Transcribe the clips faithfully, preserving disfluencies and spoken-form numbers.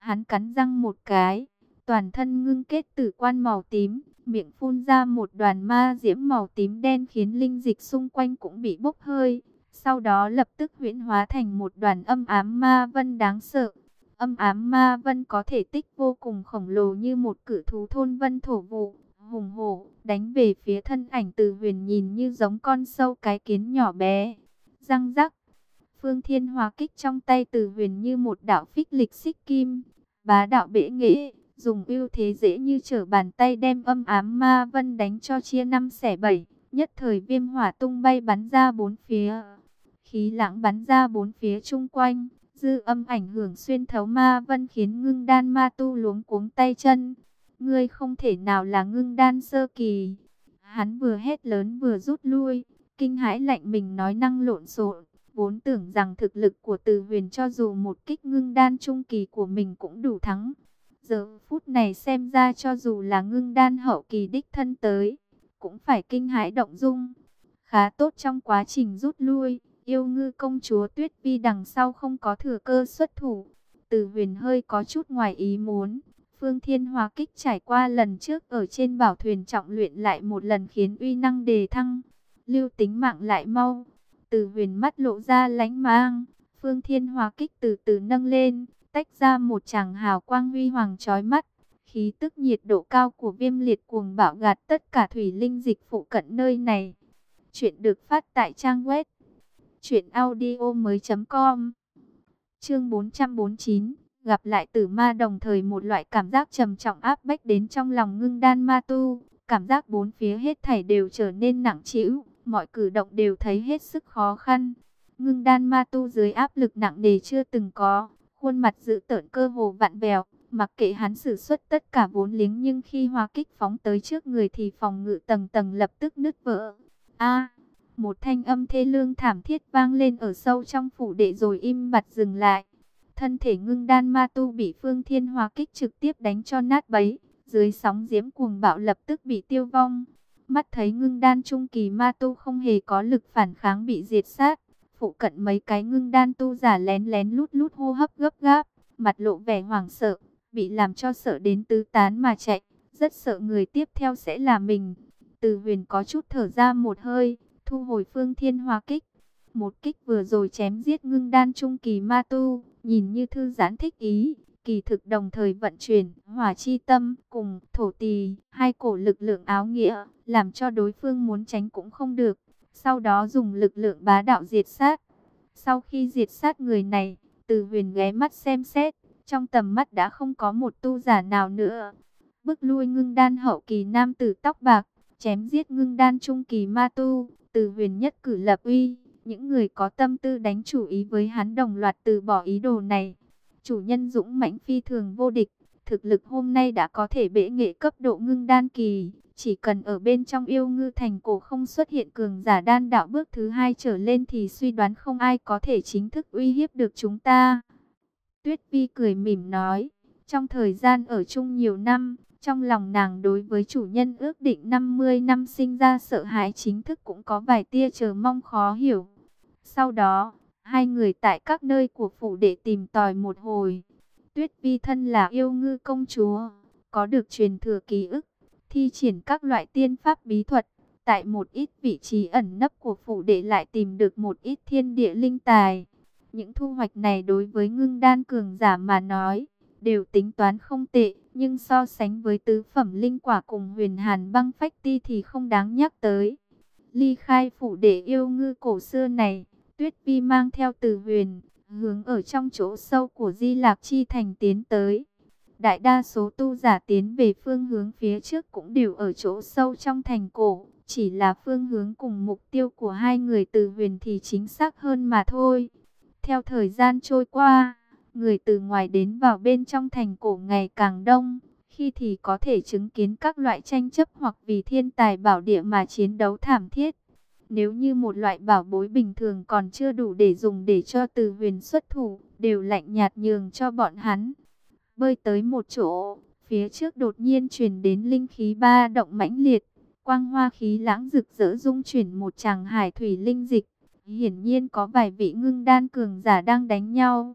Hắn cắn răng một cái, toàn thân ngưng kết tử quan màu tím, miệng phun ra một đoàn ma diễm màu tím đen khiến linh dịch xung quanh cũng bị bốc hơi. Sau đó lập tức huyễn hóa thành một đoàn âm ám ma vân đáng sợ. Âm ám ma vân có thể tích vô cùng khổng lồ như một cự thú thôn vân thổ vụ, hùng hổ, đánh về phía thân ảnh Từ Huyền nhìn như giống con sâu cái kiến nhỏ bé. Răng rắc, Phương Thiên Hóa Kích trong tay Từ Huyền như một đạo phích lịch xích kim, bá đạo bệ nghệ, dùng ưu thế dễ như trở bàn tay đem âm ám ma vân đánh cho chia năm xẻ bảy, nhất thời viêm hỏa tung bay bắn ra bốn phía. Khí lãng bắn ra bốn phía chung quanh, dư âm ảnh hưởng xuyên thấu ma vân khiến Ngưng Đan ma tu luống cuống tay chân. Ngươi không thể nào là Ngưng Đan sơ kỳ. Hắn vừa hét lớn vừa rút lui, kinh hãi lạnh mình nói năng lộn xộn, vốn tưởng rằng thực lực của Từ Huyền cho dù một kích Ngưng Đan trung kỳ của mình cũng đủ thắng. Giờ phút này xem ra cho dù là Ngưng Đan hậu kỳ đích thân tới, cũng phải kinh hãi động dung. Khá tốt trong quá trình rút lui, Yêu Ngư công chúa Tuyết Vi đằng sau không có thừa cơ xuất thủ. Từ Huyền hơi có chút ngoài ý muốn. Phương Thiên Hóa Kích trải qua lần trước ở trên bảo thuyền trọng luyện lại một lần khiến uy năng đề thăng. Lưu tính mạng lại mau. Từ Huyền mắt lộ ra lánh mang. Phương Thiên Hóa Kích từ từ nâng lên, tách ra một tràng hào quang huy hoàng chói mắt. Khí tức nhiệt độ cao của viêm liệt cuồng bạo gạt tất cả thủy linh dịch phụ cận nơi này. Chuyện được phát tại trang web truyện audio mới chấm com. Chương bốn trăm bốn mươi chín, gặp lại Tử Ma. Đồng thời một loại cảm giác trầm trọng áp bách đến trong lòng Ngưng Đan ma tu, cảm giác bốn phía hết thảy đều trở nên nặng trĩu, mọi cử động đều thấy hết sức khó khăn. Ngưng Đan ma tu dưới áp lực nặng nề chưa từng có, khuôn mặt dữ tợn cơ hồ vặn vẹo, mặc kệ hắn sử xuất tất cả vốn liếng nhưng khi hóa kích phóng tới trước người thì phòng ngự tầng tầng lập tức nứt vỡ. A! Một thanh âm thê lương thảm thiết vang lên ở sâu trong phủ đệ rồi im bặt dừng lại. Thân thể Ngưng Đan ma tu bị Phương Thiên Hóa Kích trực tiếp đánh cho nát bấy, dưới sóng diễm cuồng bạo lập tức bị tiêu vong. Mắt thấy Ngưng Đan trung kỳ ma tu không hề có lực phản kháng bị diệt sát, phụ cận mấy cái Ngưng Đan tu giả lén lén lút lút hô hấp gấp gáp, mặt lộ vẻ hoảng sợ, bị làm cho sợ đến tứ tán mà chạy, rất sợ người tiếp theo sẽ là mình. Từ Huyền có chút thở ra một hơi, thu hồi Phương Thiên Hóa Kích. Một kích vừa rồi chém giết Ngưng Đan trung kỳ ma tu, nhìn như thư giãn thích ý, kỳ thực đồng thời vận chuyển Hỏa Chi Tâm cùng Thổ Tỳ, hai cổ lực lượng áo nghĩa, làm cho đối phương muốn tránh cũng không được. Sau đó dùng lực lượng bá đạo diệt sát. Sau khi diệt sát người này, Từ Huyền ghé mắt xem xét, trong tầm mắt đã không có một tu giả nào nữa. Bức lui Ngưng Đan hậu kỳ nam tử tóc bạc, chém giết Ngưng Đan trung kỳ ma tu, Từ Huyền nhất cử lập uy. Những người có tâm tư đánh chủ ý với hắn đồng loạt từ bỏ ý đồ này. Chủ nhân dũng mãnh phi thường vô địch, thực lực hôm nay đã có thể bệ nghệ cấp độ Ngưng Đan kỳ. Chỉ cần ở bên trong Yêu Ngư thành cổ không xuất hiện cường giả đan đạo bước thứ hai trở lên thì suy đoán không ai có thể chính thức uy hiếp được chúng ta. Tuyết Vi cười mỉm nói, trong thời gian ở chung nhiều năm, trong lòng nàng đối với chủ nhân ước định năm mươi năm sinh ra sợ hãi chính thức cũng có vài tia chờ mong khó hiểu. Sau đó, hai người tại các nơi của phủ đệ tìm tòi một hồi. Tuyết Vi thân là Yêu Ngư công chúa, có được truyền thừa ký ức, thi triển các loại tiên pháp bí thuật. Tại một ít vị trí ẩn nấp của phủ đệ lại tìm được một ít thiên địa linh tài. Những thu hoạch này đối với Ngưng Đan cường giả mà nói, đều tính toán không tệ. Nhưng so sánh với tứ phẩm linh quả cùng Huyền Hàn băng phách ti thì không đáng nhắc tới. Ly khai phủ đệ Yêu Ngư cổ xưa này, Tuyết Vi mang theo Từ Huyền, hướng ở trong chỗ sâu của Di Lạc Chi thành tiến tới. Đại đa số tu giả tiến về phương hướng phía trước cũng đều ở chỗ sâu trong thành cổ, chỉ là phương hướng cùng mục tiêu của hai người Từ Huyền thì chính xác hơn mà thôi. Theo thời gian trôi qua, người từ ngoài đến vào bên trong thành cổ ngày càng đông, khi thì có thể chứng kiến các loại tranh chấp hoặc vì thiên tài bảo địa mà chiến đấu thảm thiết. Nếu như một loại bảo bối bình thường còn chưa đủ để dùng để cho Từ Huyền xuất thủ, đều lạnh nhạt nhường cho bọn hắn. Bơi tới một chỗ, phía trước đột nhiên truyền đến linh khí ba động mãnh liệt, quang hoa khí lãng rực rỡ dung chuyển một tràng hải thủy linh dịch. Hiển nhiên có vài vị Ngưng Đan cường giả đang đánh nhau.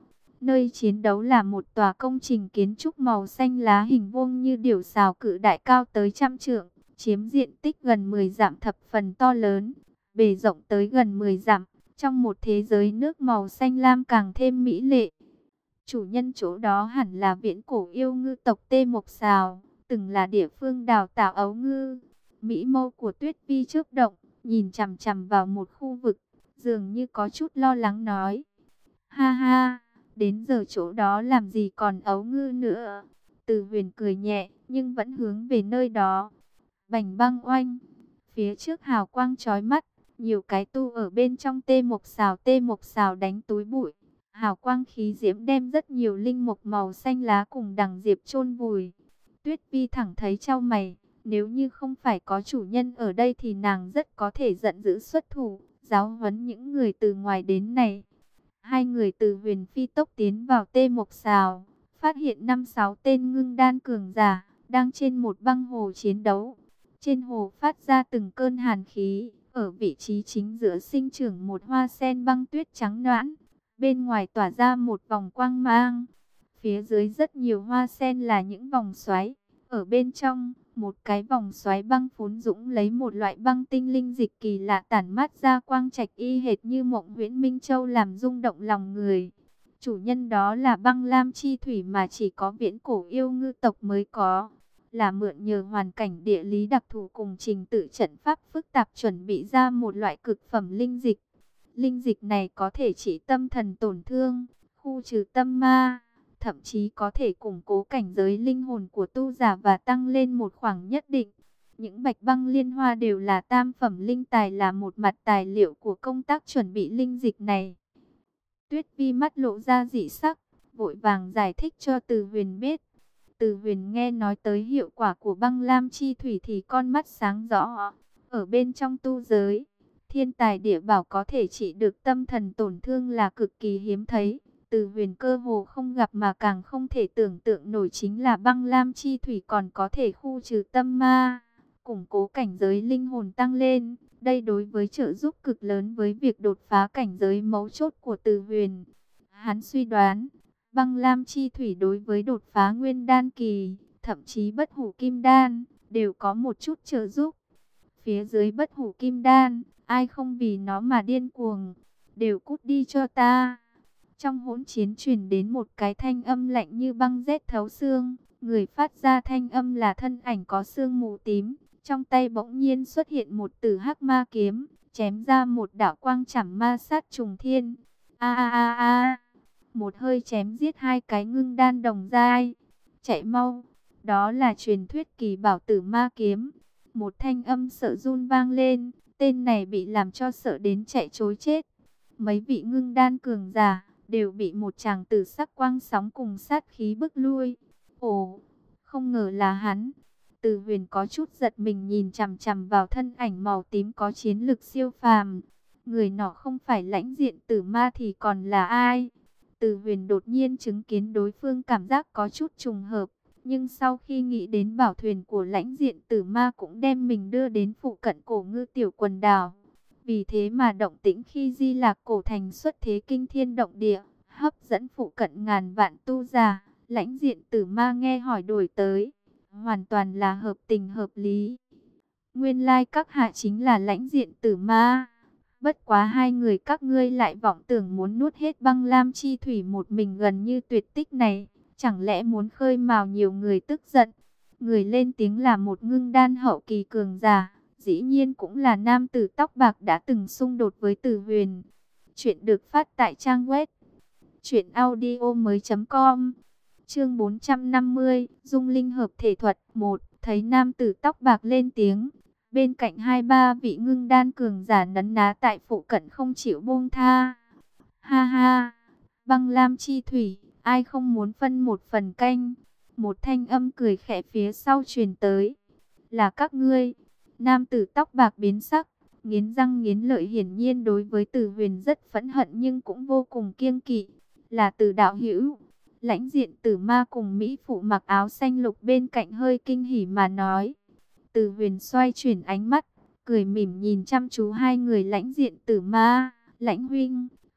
Nơi chiến đấu là một tòa công trình kiến trúc màu xanh lá hình vuông như điểu sào cự đại cao tới trăm trượng, chiếm diện tích gần mười dặm, thập phần to lớn, bề rộng tới gần mười dặm, trong một thế giới nước màu xanh lam càng thêm mỹ lệ. Chủ nhân chỗ đó hẳn là viễn cổ yêu ngư tộc Tê Mộc Sào, từng là địa phương đào tạo ấu ngư. Mỹ mâu của Tuyết Vi chớp động, nhìn chằm chằm vào một khu vực, dường như có chút lo lắng nói: "Ha ha, đến giờ chỗ đó làm gì còn ấu ngư nữa." Từ Huyền cười nhẹ, nhưng vẫn hướng về nơi đó. Bành băng oanh, phía trước hào quang chói mắt, nhiều cái tu ở bên trong Tê Mộc Sào, Tê Mộc Sào đánh túi bụi. Hào quang khí diễm đem rất nhiều linh mục màu xanh lá cùng đằng diệp chôn vùi. Tuyết Vi thẳng thấy chau mày, nếu như không phải có chủ nhân ở đây thì nàng rất có thể giận dữ xuất thủ, giáo huấn những người từ ngoài đến này. Hai người từ Huyền phi tốc tiến vào Tê Mộc Sào, phát hiện năm sáu tên ngưng đan cường giả đang trên một băng hồ chiến đấu. Trên hồ phát ra từng cơn hàn khí, ở vị trí chính giữa sinh trưởng một hoa sen băng tuyết trắng nõn, bên ngoài tỏa ra một vòng quang mang. Phía dưới rất nhiều hoa sen là những vòng xoáy, ở bên trong, một cái vòng xoáy băng phún dũng lấy một loại băng tinh linh dịch kỳ lạ tản mát ra quang trạch y hệt như mộng huyễn minh châu, làm rung động lòng người. Chủ nhân đó là băng lam chi thủy mà chỉ có viễn cổ yêu ngư tộc mới có, là mượn nhờ hoàn cảnh địa lý đặc thù cùng trình tự trận pháp phức tạp chuẩn bị ra một loại cực phẩm linh dịch. Linh dịch này có thể trị tâm thần tổn thương, khu trừ tâm ma, thậm chí có thể củng cố cảnh giới linh hồn của tu giả và tăng lên một khoảng nhất định. Những bạch băng liên hoa đều là tam phẩm linh tài, là một mặt tài liệu của công tác chuẩn bị linh dịch này. Tuyết Vi mắt lộ ra dị sắc, vội vàng giải thích cho Từ Huyền biết. Từ Huyền nghe nói tới hiệu quả của băng lam chi thủy thì con mắt sáng rõ. Ở bên trong tu giới, thiên tài địa bảo có thể trị được tâm thần tổn thương là cực kỳ hiếm thấy. Từ Huyền cơ hồ không gặp, mà càng không thể tưởng tượng nổi chính là băng lam chi thủy còn có thể khu trừ tâm ma, củng cố cảnh giới linh hồn tăng lên. Đây đối với trợ giúp cực lớn với việc đột phá cảnh giới mấu chốt của Từ Huyền. Hắn suy đoán, băng lam chi thủy đối với đột phá nguyên đan kỳ, thậm chí bất hủ kim đan, đều có một chút trợ giúp. Phía dưới bất hủ kim đan, ai không vì nó mà điên cuồng, đều cút đi cho ta. Trong hỗn chiến truyền đến một cái thanh âm lạnh như băng rét thấu xương. Người phát ra thanh âm là thân ảnh có sương mù tím. Trong tay bỗng nhiên xuất hiện một tử hắc ma kiếm, chém ra một đạo quang chảm ma sát trùng thiên. A a a a, một hơi chém giết hai cái ngưng đan đồng giai. Chạy mau, đó là truyền thuyết kỳ bảo tử ma kiếm. Một thanh âm sợ run vang lên, tên này bị làm cho sợ đến chạy trối chết. Mấy vị ngưng đan cường giả đều bị một chàng tử sắc quang sóng cùng sát khí bức lui. Ồ, không ngờ là hắn. Từ Huyền có chút giật mình nhìn chằm chằm vào thân ảnh màu tím có chiến lực siêu phàm. Người nọ không phải Lãnh Diện Tử Ma thì còn là ai? Từ Huyền đột nhiên chứng kiến đối phương, cảm giác có chút trùng hợp. Nhưng sau khi nghĩ đến bảo thuyền của Lãnh Diện Tử Ma cũng đem mình đưa đến phụ cận Cổ Ngư tiểu quần đảo. Vì thế mà động tĩnh khi Di Lạc Cổ Thành xuất thế kinh thiên động địa, hấp dẫn phụ cận ngàn vạn tu giả. Lãnh Diện Tử Ma nghe hỏi đổi tới, hoàn toàn là hợp tình hợp lý. Nguyên lai các hạ chính là Lãnh Diện Tử Ma. Bất quá hai người các ngươi lại vọng tưởng muốn nuốt hết băng lam chi thủy một mình gần như tuyệt tích này, chẳng lẽ muốn khơi mào nhiều người tức giận? Người lên tiếng là một ngưng đan hậu kỳ cường giả, dĩ nhiên cũng là nam tử tóc bạc đã từng xung đột với Từ Huyền. Chuyện được phát tại trang web truyện audio mới chấm com. Chương bốn trăm năm mươi, Dung Linh hợp thể thuật một. Thấy nam tử tóc bạc lên tiếng, bên cạnh hai ba vị ngưng đan cường giả nấn ná tại phụ cận không chịu buông tha. Ha ha, băng lam chi thủy, ai không muốn phân một phần canh? Một thanh âm cười khẽ phía sau truyền tới. Là các ngươi. Nam tử tóc bạc biến sắc, nghiến răng nghiến lợi, hiển nhiên đối với Từ Huyền rất phẫn hận nhưng cũng vô cùng kiêng kỵ. Là Từ đạo hữu. Lãnh Diện Tử Ma cùng mỹ phụ mặc áo xanh lục bên cạnh hơi kinh hỉ mà nói. Từ Huyền xoay chuyển ánh mắt, cười mỉm nhìn chăm chú hai người. Lãnh Diện Tử Ma, Lãnh huynh,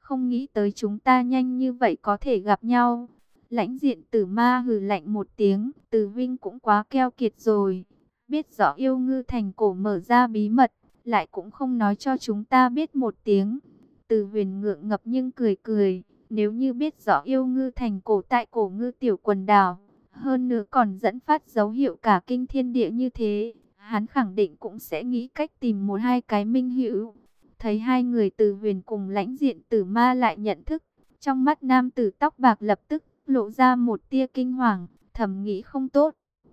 không nghĩ tới chúng ta nhanh như vậy có thể gặp nhau. Lãnh diện tử ma hừ lạnh một tiếng, Từ Vinh cũng quá keo kiệt rồi. Biết rõ yêu ngư thành cổ mở ra bí mật, lại cũng không nói cho chúng ta biết một tiếng. Từ Huyền ngượng ngập nhưng cười cười, nếu như biết rõ yêu ngư thành cổ tại cổ ngư tiểu quần đảo, hơn nữa còn dẫn phát dấu hiệu cả kinh thiên địa như thế, hắn khẳng định cũng sẽ nghĩ cách tìm một hai cái minh hữu. Thấy hai người Từ Huyền cùng lãnh diện tử ma lại nhận thức, trong mắt nam tử tóc bạc lập tức lộ ra một tia kinh hoàng, thầm nghĩ không tốt.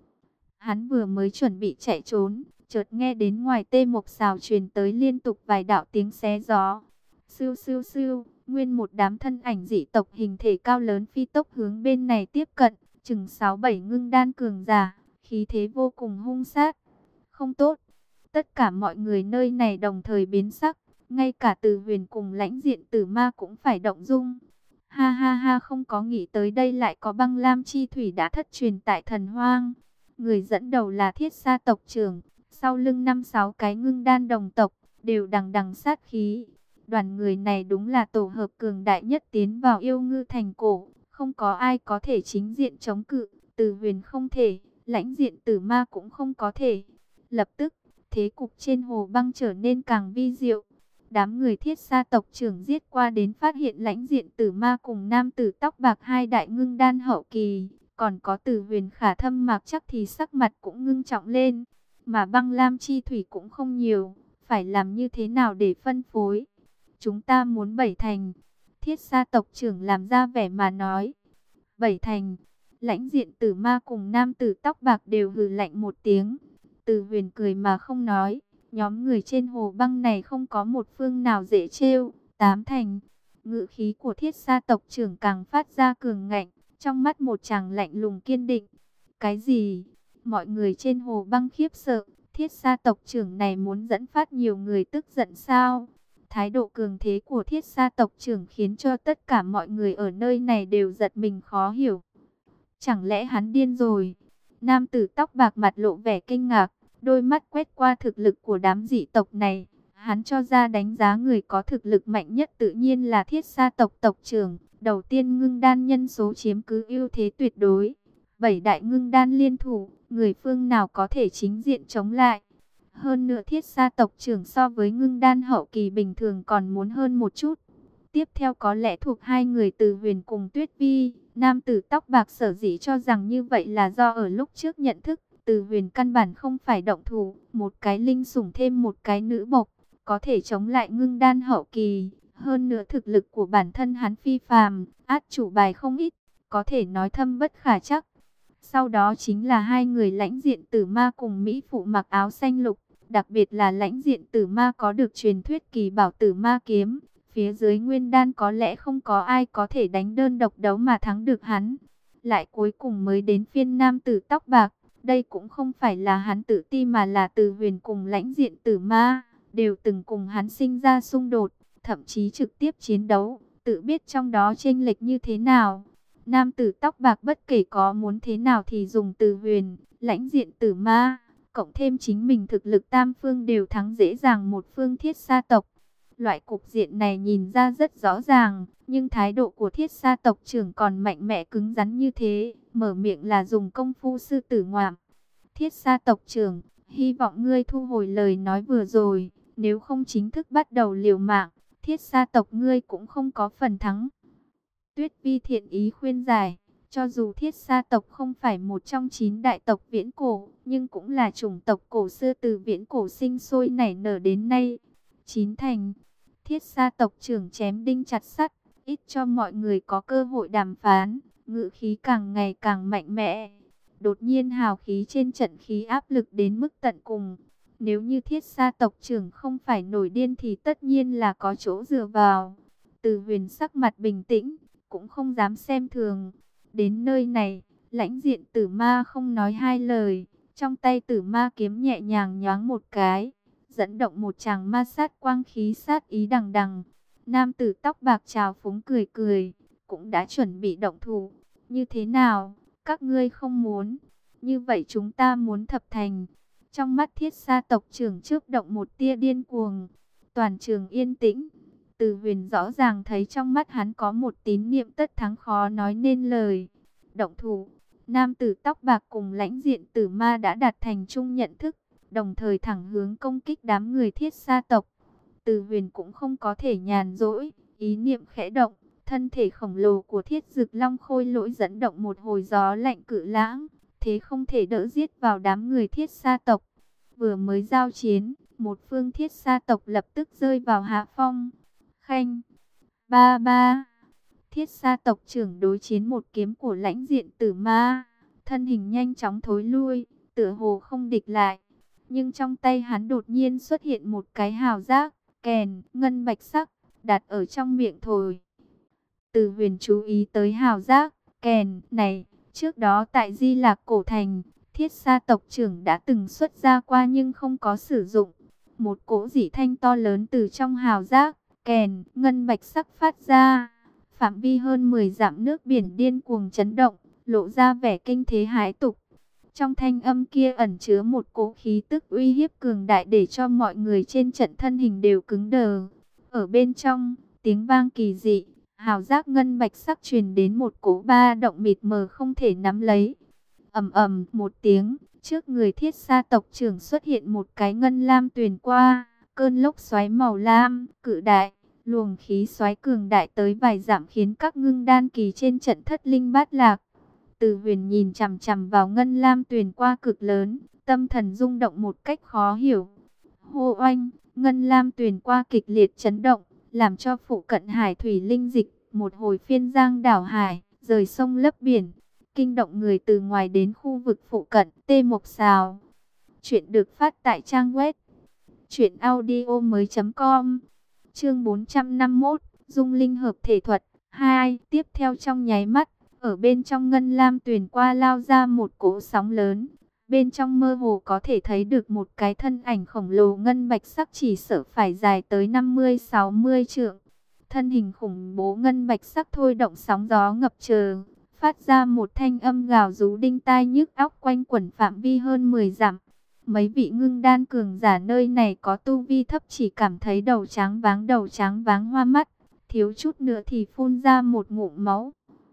Hắn vừa mới chuẩn bị chạy trốn, chợt nghe đến ngoài tê mộc xào truyền tới liên tục vài đạo tiếng xé gió. Sưu sưu sưu, nguyên một đám thân ảnh dị tộc hình thể cao lớn phi tốc hướng bên này tiếp cận, chừng sáu bảy ngưng đan cường giả, khí thế vô cùng hung sát. Không tốt, tất cả mọi người nơi này đồng thời biến sắc, ngay cả Từ Huyền cùng lãnh diện tử ma cũng phải động dung. Ha ha ha, không có nghĩ tới đây lại có băng lam chi thủy đã thất truyền tại thần hoang. Người dẫn đầu là Thiết Sa tộc trưởng, sau lưng năm sáu cái ngưng đan đồng tộc, đều đằng đằng sát khí. Đoàn người này đúng là tổ hợp cường đại nhất tiến vào yêu ngư thành cổ, không có ai có thể chính diện chống cự, Từ Huyền không thể, lãnh diện tử ma cũng không có thể. Lập tức, thế cục trên hồ băng trở nên càng vi diệu. Đám người Thiết Sa tộc trưởng giết qua đến phát hiện lãnh diện tử ma cùng nam tử tóc bạc hai đại ngưng đan hậu kỳ, còn có Từ Huyền khả thâm mạc chắc thì sắc mặt cũng ngưng trọng lên. Mà băng lam chi thủy cũng không nhiều, phải làm như thế nào để phân phối? Chúng ta muốn bảy thành. Thiết Sa tộc trưởng làm ra vẻ mà nói. Bảy thành. Lãnh diện tử ma cùng nam tử tóc bạc đều hừ lạnh một tiếng. Từ Huyền cười mà không nói. Nhóm người trên hồ băng này không có một phương nào dễ trêu. Tám thành. Ngự khí của Thiết Sa tộc trưởng càng phát ra cường ngạnh, trong mắt một chàng lạnh lùng kiên định. Cái gì? Mọi người trên hồ băng khiếp sợ. Thiết Sa tộc trưởng này muốn dẫn phát nhiều người tức giận sao? Thái độ cường thế của Thiết Sa tộc trưởng khiến cho tất cả mọi người ở nơi này đều giật mình khó hiểu. Chẳng lẽ hắn điên rồi? Nam tử tóc bạc mặt lộ vẻ kinh ngạc, đôi mắt quét qua thực lực của đám dị tộc này. Hắn cho ra đánh giá người có thực lực mạnh nhất tự nhiên là Thiết Sa tộc tộc trưởng. Đầu tiên ngưng đan nhân số chiếm cứ ưu thế tuyệt đối. Bảy đại ngưng đan liên thủ, người phương nào có thể chính diện chống lại? Hơn nữa Thiết Sa tộc trưởng so với ngưng đan hậu kỳ bình thường còn muốn hơn một chút. Tiếp theo có lẽ thuộc hai người Từ Huyền cùng Tuyết Vi. Nam tử tóc bạc sở dĩ cho rằng như vậy là do ở lúc trước nhận thức, Từ Huyền căn bản không phải động thủ. Một cái linh sủng thêm một cái nữ bộc, có thể chống lại ngưng đan hậu kỳ. Hơn nữa thực lực của bản thân hắn phi phàm, át chủ bài không ít, có thể nói thâm bất khả trắc. Sau đó chính là hai người lãnh diện tử ma cùng Mỹ phụ mặc áo xanh lục. Đặc biệt là lãnh diện tử ma có được truyền thuyết kỳ bảo tử ma kiếm. Phía dưới nguyên đan có lẽ không có ai có thể đánh đơn độc đấu mà thắng được hắn. Lại cuối cùng mới đến phiên nam tử tóc bạc. Đây cũng không phải là hắn tự ti mà là Từ Huyền cùng lãnh diện tử ma. Đều từng cùng hắn sinh ra xung đột, thậm chí trực tiếp chiến đấu. Tự biết trong đó chênh lệch như thế nào. Nam tử tóc bạc bất kể có muốn thế nào thì dùng Từ Huyền, lãnh diện tử ma, cộng thêm chính mình thực lực tam phương đều thắng dễ dàng một phương Thiết Sa tộc. Loại cục diện này nhìn ra rất rõ ràng, nhưng thái độ của Thiết Sa tộc trưởng còn mạnh mẽ cứng rắn như thế, mở miệng là dùng công phu sư tử ngoạm. Thiết Sa tộc trưởng, hy vọng ngươi thu hồi lời nói vừa rồi, nếu không chính thức bắt đầu liều mạng, Thiết Sa tộc ngươi cũng không có phần thắng. Tuyết Vi thiện ý khuyên giải, cho dù Thiết Sa tộc không phải một trong chín đại tộc viễn cổ, nhưng cũng là chủng tộc cổ xưa từ viễn cổ sinh sôi nảy nở đến nay. Chín thành, Thiết Sa tộc trưởng chém đinh chặt sắt, ít cho mọi người có cơ hội đàm phán, ngự khí càng ngày càng mạnh mẽ. Đột nhiên hào khí trên trận khí áp lực đến mức tận cùng. Nếu như Thiết Sa tộc trưởng không phải nổi điên thì tất nhiên là có chỗ dựa vào. Từ Huyền sắc mặt bình tĩnh, cũng không dám xem thường. Đến nơi này, lãnh diện tử ma không nói hai lời, trong tay tử ma kiếm nhẹ nhàng nhoáng một cái, dẫn động một tràng ma sát quang khí sát ý đằng đằng. Nam tử tóc bạc trào phúng cười cười, cũng đã chuẩn bị động thủ. Như thế nào, các ngươi không muốn? Như vậy chúng ta muốn thập thành. Trong mắt Thiết Sa tộc trưởng chớp động một tia điên cuồng. Toàn trường yên tĩnh. Từ Huyền rõ ràng thấy trong mắt hắn có một tín niệm tất thắng khó nói nên lời. Động thủ, nam tử tóc bạc cùng lãnh diện tử ma đã đạt thành chung nhận thức, đồng thời thẳng hướng công kích đám người Thiết Sa tộc. Từ Huyền cũng không có thể nhàn rỗi, ý niệm khẽ động, thân thể khổng lồ của Thiết Dực Long khôi lỗi dẫn động một hồi gió lạnh cự lãng, thế không thể đỡ giết vào đám người Thiết Sa tộc. Vừa mới giao chiến, một phương Thiết Sa tộc lập tức rơi vào hạ phong. Khanh, ba ba, Thiết Sa tộc trưởng đối chiến một kiếm của lãnh diện tử ma, thân hình nhanh chóng thối lui, tựa hồ không địch lại. Nhưng trong tay hắn đột nhiên xuất hiện một cái hào giác, kèn, ngân bạch sắc, đặt ở trong miệng thổi. Từ Huyền chú ý tới hào giác, kèn này, trước đó tại Di Lạc Cổ Thành, Thiết Sa tộc trưởng đã từng xuất ra qua nhưng không có sử dụng. Một cỗ dị thanh to lớn từ trong hào giác, kèn, ngân bạch sắc phát ra. Phạm vi hơn mười dặm nước biển điên cuồng chấn động, lộ ra vẻ kinh thế hãi tục. Trong thanh âm kia ẩn chứa một cỗ khí tức uy hiếp cường đại để cho mọi người trên trận thân hình đều cứng đờ. Ở bên trong, tiếng vang kỳ dị, hào giác ngân bạch sắc truyền đến một cỗ ba động mịt mờ không thể nắm lấy. Ầm ầm một tiếng, trước người Thiết Sa tộc trưởng xuất hiện một cái ngân lam tuyền qua, cơn lốc xoáy màu lam, cự đại, luồng khí xoáy cường đại tới vài dặm khiến các ngưng đan kỳ trên trận thất linh bát lạc. Từ Huyền nhìn chằm chằm vào ngân lam tuyền qua cực lớn, tâm thần rung động một cách khó hiểu. Hô oanh, ngân lam tuyền qua kịch liệt chấn động, làm cho phụ cận hải thủy linh dịch một hồi phiên giang đảo hải, rời sông lấp biển, kinh động người từ ngoài đến khu vực phụ cận. Tê Mộc Sào. Chuyện được phát tại trang web truyện audio mới chấm com. Chương bốn trăm năm mươi mốt, Dung Linh hợp thể thuật hai. Tiếp theo trong nháy mắt, ở bên trong ngân lam tuyền qua lao ra một cỗ sóng lớn. Bên trong mơ hồ có thể thấy được một cái thân ảnh khổng lồ ngân bạch sắc, chỉ sợ phải dài tới năm mươi sáu mươi trượng. Thân hình khủng bố ngân bạch sắc thôi động sóng gió ngập trời, phát ra một thanh âm gào rú đinh tai nhức óc quanh quẩn phạm vi hơn mười dặm. Mấy vị ngưng đan cường giả nơi này có tu vi thấp chỉ cảm thấy đầu trắng váng đầu trắng váng hoa mắt, thiếu chút nữa thì phun ra một ngụm máu.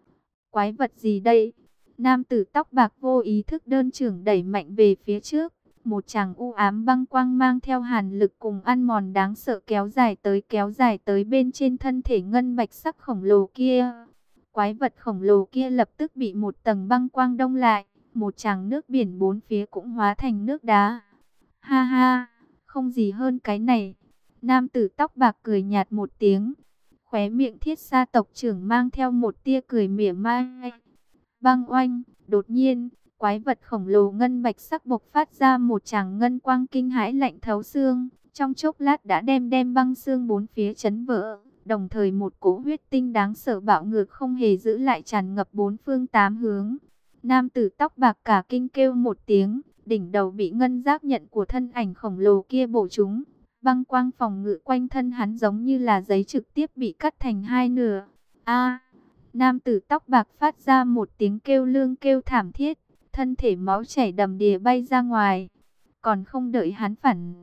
Quái vật gì đây? Nam tử tóc bạc vô ý thức đơn trưởng đẩy mạnh về phía trước. Một chàng u ám băng quang mang theo hàn lực cùng ăn mòn đáng sợ kéo dài tới kéo dài tới bên trên thân thể ngân bạch sắc khổng lồ kia. Quái vật khổng lồ kia lập tức bị một tầng băng quang đông lại. Một tràng nước biển bốn phía cũng hóa thành nước đá. Ha ha, không gì hơn cái này. Nam tử tóc bạc cười nhạt một tiếng. Khóe miệng Thiết Sa tộc trưởng mang theo một tia cười mỉa mai. Băng oanh, đột nhiên, quái vật khổng lồ ngân bạch sắc bộc phát ra một tràng ngân quang kinh hãi lạnh thấu xương. Trong chốc lát đã đem đem băng xương bốn phía chấn vỡ. Đồng thời một cỗ huyết tinh đáng sợ bạo ngược không hề giữ lại tràn ngập bốn phương tám hướng. Nam tử tóc bạc cả kinh kêu một tiếng, đỉnh đầu bị ngân giác nhận của thân ảnh khổng lồ kia bổ trúng. Băng quang phòng ngự quanh thân hắn giống như là giấy trực tiếp bị cắt thành hai nửa. A! Nam tử tóc bạc phát ra một tiếng kêu lương kêu thảm thiết, thân thể máu chảy đầm đìa bay ra ngoài. Còn không đợi hắn phản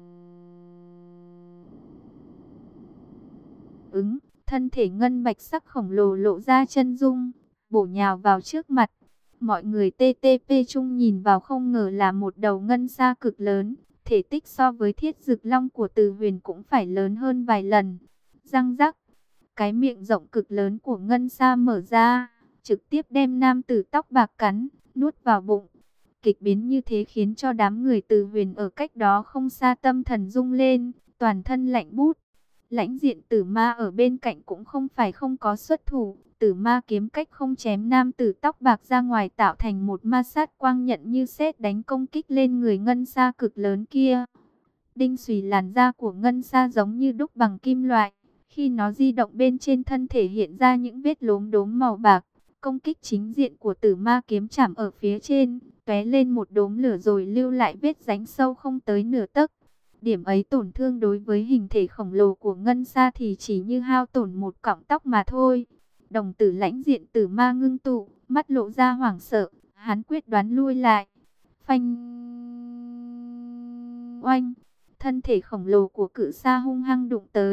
ứng, thân thể ngân bạch sắc khổng lồ lộ ra chân dung, bổ nhào vào trước mặt. Mọi người tê tê pê chung nhìn vào không ngờ là một đầu ngân sa cực lớn, thể tích so với Thiết Dực Long của Từ Huyền cũng phải lớn hơn vài lần. Răng rắc, cái miệng rộng cực lớn của ngân sa mở ra, trực tiếp đem nam tử tóc bạc cắn, nuốt vào bụng. Kịch biến như thế khiến cho đám người Từ Huyền ở cách đó không xa tâm thần rung lên, toàn thân lạnh bút. Lãnh diện tử ma ở bên cạnh cũng không phải không có xuất thủ. Tử ma kiếm cách không chém nam tử tóc bạc ra ngoài, tạo thành một ma sát quang nhận như sét đánh công kích lên người ngân sa cực lớn kia. Đinh xùy, làn da của ngân sa giống như đúc bằng kim loại. Khi nó di động bên trên thân thể hiện ra những vết lốm đốm màu bạc. Công kích chính diện của tử ma kiếm chạm ở phía trên, tóe lên một đốm lửa rồi lưu lại vết rãnh sâu không tới nửa tấc. Điểm ấy tổn thương đối với hình thể khổng lồ của ngân sa thì chỉ như hao tổn một cọng tóc mà thôi. Đồng tử lãnh diện tử ma ngưng tụ, mắt lộ ra hoảng sợ, hắn quyết đoán lui lại. Phanh oanh, thân thể khổng lồ của cự sa hung hăng đụng tới,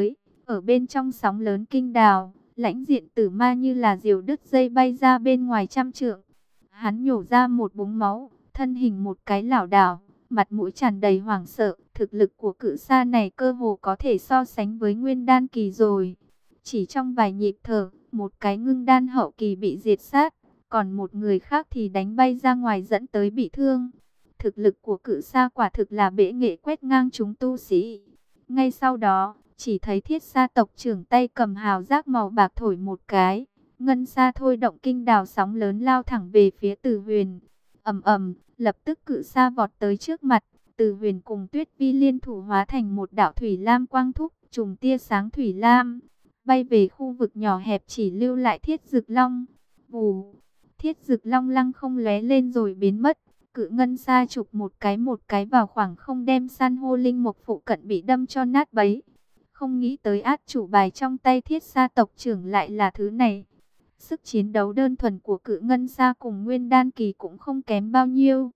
Ở bên trong sóng lớn kinh đào, lãnh diện tử ma như là diều đứt dây bay ra bên ngoài trăm trượng. Hắn nhổ ra một búng máu, thân hình một cái lảo đảo, mặt mũi tràn đầy hoảng sợ. Thực lực của cự sa này cơ hồ có thể so sánh với nguyên đan kỳ rồi. Chỉ trong vài nhịp thở, một cái ngưng đan hậu kỳ bị diệt sát, còn một người khác thì đánh bay ra ngoài dẫn tới bị thương. Thực lực của cự sa quả thực là bệ nghệ quét ngang chúng tu sĩ. Ngay sau đó, chỉ thấy thiết sa tộc trưởng tay cầm hào giác màu bạc thổi một cái. Ngân sa thôi động kinh đào sóng lớn lao thẳng về phía Từ Huyền. Ầm ầm, lập tức cự sa vọt tới trước mặt. Từ Huyền cùng Tuyết Vi liên thủ hóa thành một đạo thủy lam quang thúc, trùng tia sáng thủy lam, bay về khu vực nhỏ hẹp chỉ lưu lại thiết dực long. Vù, thiết dực long lăng không lóe lên rồi biến mất. Cự ngân sa chụp một cái một cái vào khoảng không đem san hô linh mục phụ cận bị đâm cho nát bấy. Không nghĩ tới át chủ bài trong tay thiết sa tộc trưởng lại là thứ này. Sức chiến đấu đơn thuần của cự ngân sa cùng nguyên đan kỳ cũng không kém bao nhiêu.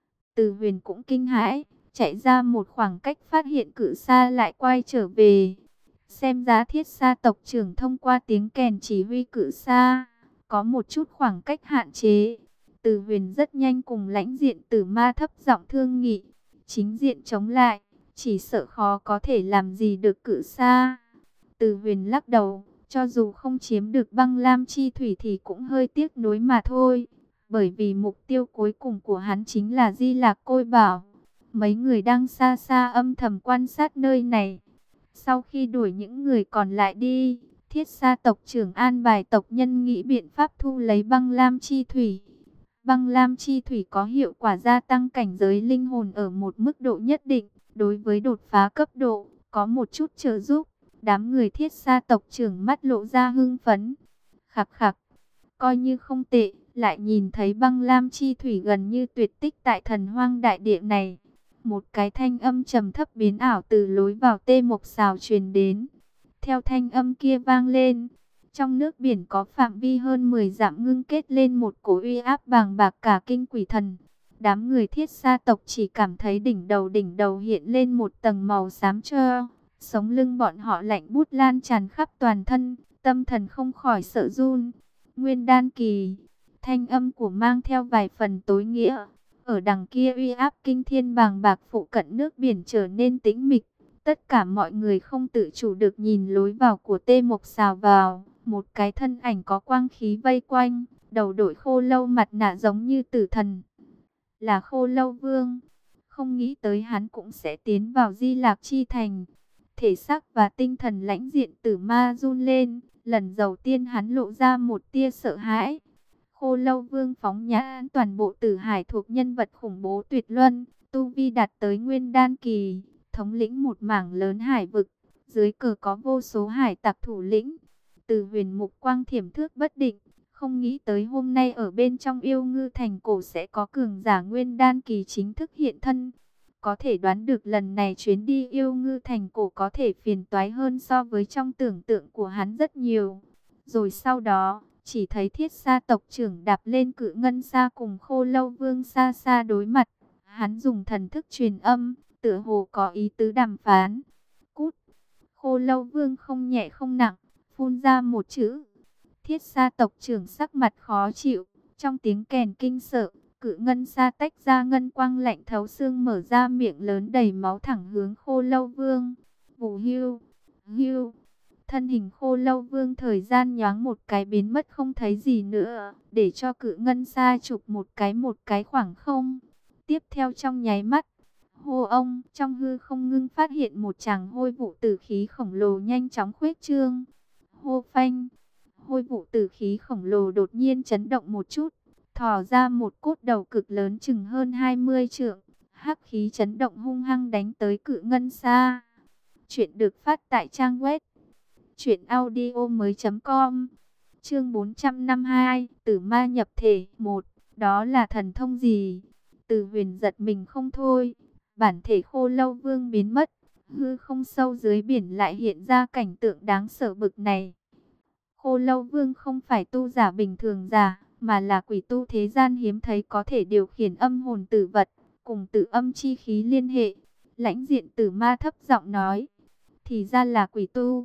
Từ Huyền cũng kinh hãi, chạy ra một khoảng cách phát hiện cự sa lại quay trở về. Xem giá thiết sa tộc trưởng thông qua tiếng kèn chỉ huy cự sa, có một chút khoảng cách hạn chế. Từ Huyền rất nhanh cùng lãnh diện tử ma thấp giọng thương nghị. Chính diện chống lại, chỉ sợ khó có thể làm gì được cự sa. Từ Huyền lắc đầu, cho dù không chiếm được băng lam chi thủy thì cũng hơi tiếc nuối mà thôi. Bởi vì mục tiêu cuối cùng của hắn chính là Di Lạc Côi Bảo. Mấy người đang xa xa âm thầm quan sát nơi này. Sau khi đuổi những người còn lại đi, thiết sa tộc trưởng an bài tộc nhân nghĩ biện pháp thu lấy băng lam chi thủy. Băng lam chi thủy có hiệu quả gia tăng cảnh giới linh hồn ở một mức độ nhất định. Đối với đột phá cấp độ, có một chút trợ giúp. Đám người thiết sa tộc trưởng mắt lộ ra hưng phấn. Khặc khặc, coi như không tệ, lại nhìn thấy băng lam chi thủy gần như tuyệt tích tại thần hoang đại địa này. Một cái thanh âm trầm thấp biến ảo từ lối vào tê mộc xào truyền đến. Theo thanh âm kia vang lên, trong nước biển có phạm vi hơn mười dặm ngưng kết lên một cổ uy áp bàng bạc cả kinh quỷ thần. Đám người thiết sa tộc chỉ cảm thấy đỉnh đầu đỉnh đầu hiện lên một tầng màu xám cho. Sống lưng bọn họ lạnh bút lan tràn khắp toàn thân, tâm thần không khỏi sợ run. Nguyên đan kỳ, thanh âm của mang theo vài phần tối nghĩa. Ở đằng kia uy áp kinh thiên bàng bạc phụ cận nước biển trở nên tĩnh mịch. Tất cả mọi người không tự chủ được nhìn lối vào của tê mộc xào vào. Một cái thân ảnh có quang khí vây quanh, đầu đội khô lâu mặt nạ giống như tử thần. Là Khô Lâu Vương. Không nghĩ tới hắn cũng sẽ tiến vào Di Lạc Chi Thành. Thể xác và tinh thần lãnh diện tử ma run lên. Lần đầu tiên hắn lộ ra một tia sợ hãi. Khô Lâu Vương phóng nhãn toàn bộ Tử Hải thuộc nhân vật khủng bố tuyệt luân, tu vi đạt tới nguyên đan kỳ, thống lĩnh một mảng lớn hải vực, dưới cờ có vô số hải tặc thủ lĩnh. Từ Huyền mục quang thiểm thước bất định, không nghĩ tới hôm nay ở bên trong Yêu Ngư Thành cổ sẽ có cường giả nguyên đan kỳ chính thức hiện thân. Có thể đoán được lần này chuyến đi Yêu Ngư Thành cổ có thể phiền toái hơn so với trong tưởng tượng của hắn rất nhiều. Rồi sau đó, chỉ thấy thiết sa tộc trưởng đạp lên cự ngân sa cùng Khô Lâu Vương xa xa đối mặt. Hắn dùng thần thức truyền âm, tựa hồ có ý tứ đàm phán. Cút! Khô Lâu Vương không nhẹ không nặng, phun ra một chữ. Thiết sa tộc trưởng sắc mặt khó chịu, trong tiếng kèn kinh sợ, cự ngân sa tách ra ngân quang lạnh thấu xương mở ra miệng lớn đầy máu thẳng hướng Khô Lâu Vương. Vù hưu! Hưu! Thân hình Khô Lâu Vương thời gian nhoáng một cái biến mất không thấy gì nữa, để cho cự ngân sa chụp một cái một cái khoảng không. Tiếp theo trong nháy mắt, hô ông, trong hư không ngưng phát hiện một tràng hôi vụ tử khí khổng lồ nhanh chóng khuếch trương. Hô phanh, hôi vụ tử khí khổng lồ đột nhiên chấn động một chút, thò ra một cốt đầu cực lớn chừng hơn hai mươi trượng, hắc khí chấn động hung hăng đánh tới cự ngân sa. Chuyện được phát tại trang web truyện audio mới chấm com. Chương bốn trăm năm mươi hai, Tử Ma nhập thể một, đó là thần thông gì? Từ Huyền giật mình không thôi, bản thể Khô Lâu Vương biến mất, hư không sâu dưới biển lại hiện ra cảnh tượng đáng sợ bực này. Khô Lâu Vương không phải tu giả bình thường giả, mà là quỷ tu thế gian hiếm thấy có thể điều khiển âm hồn tử vật, cùng tử âm chi khí liên hệ. Lãnh diện tử ma thấp giọng nói, thì ra là quỷ tu.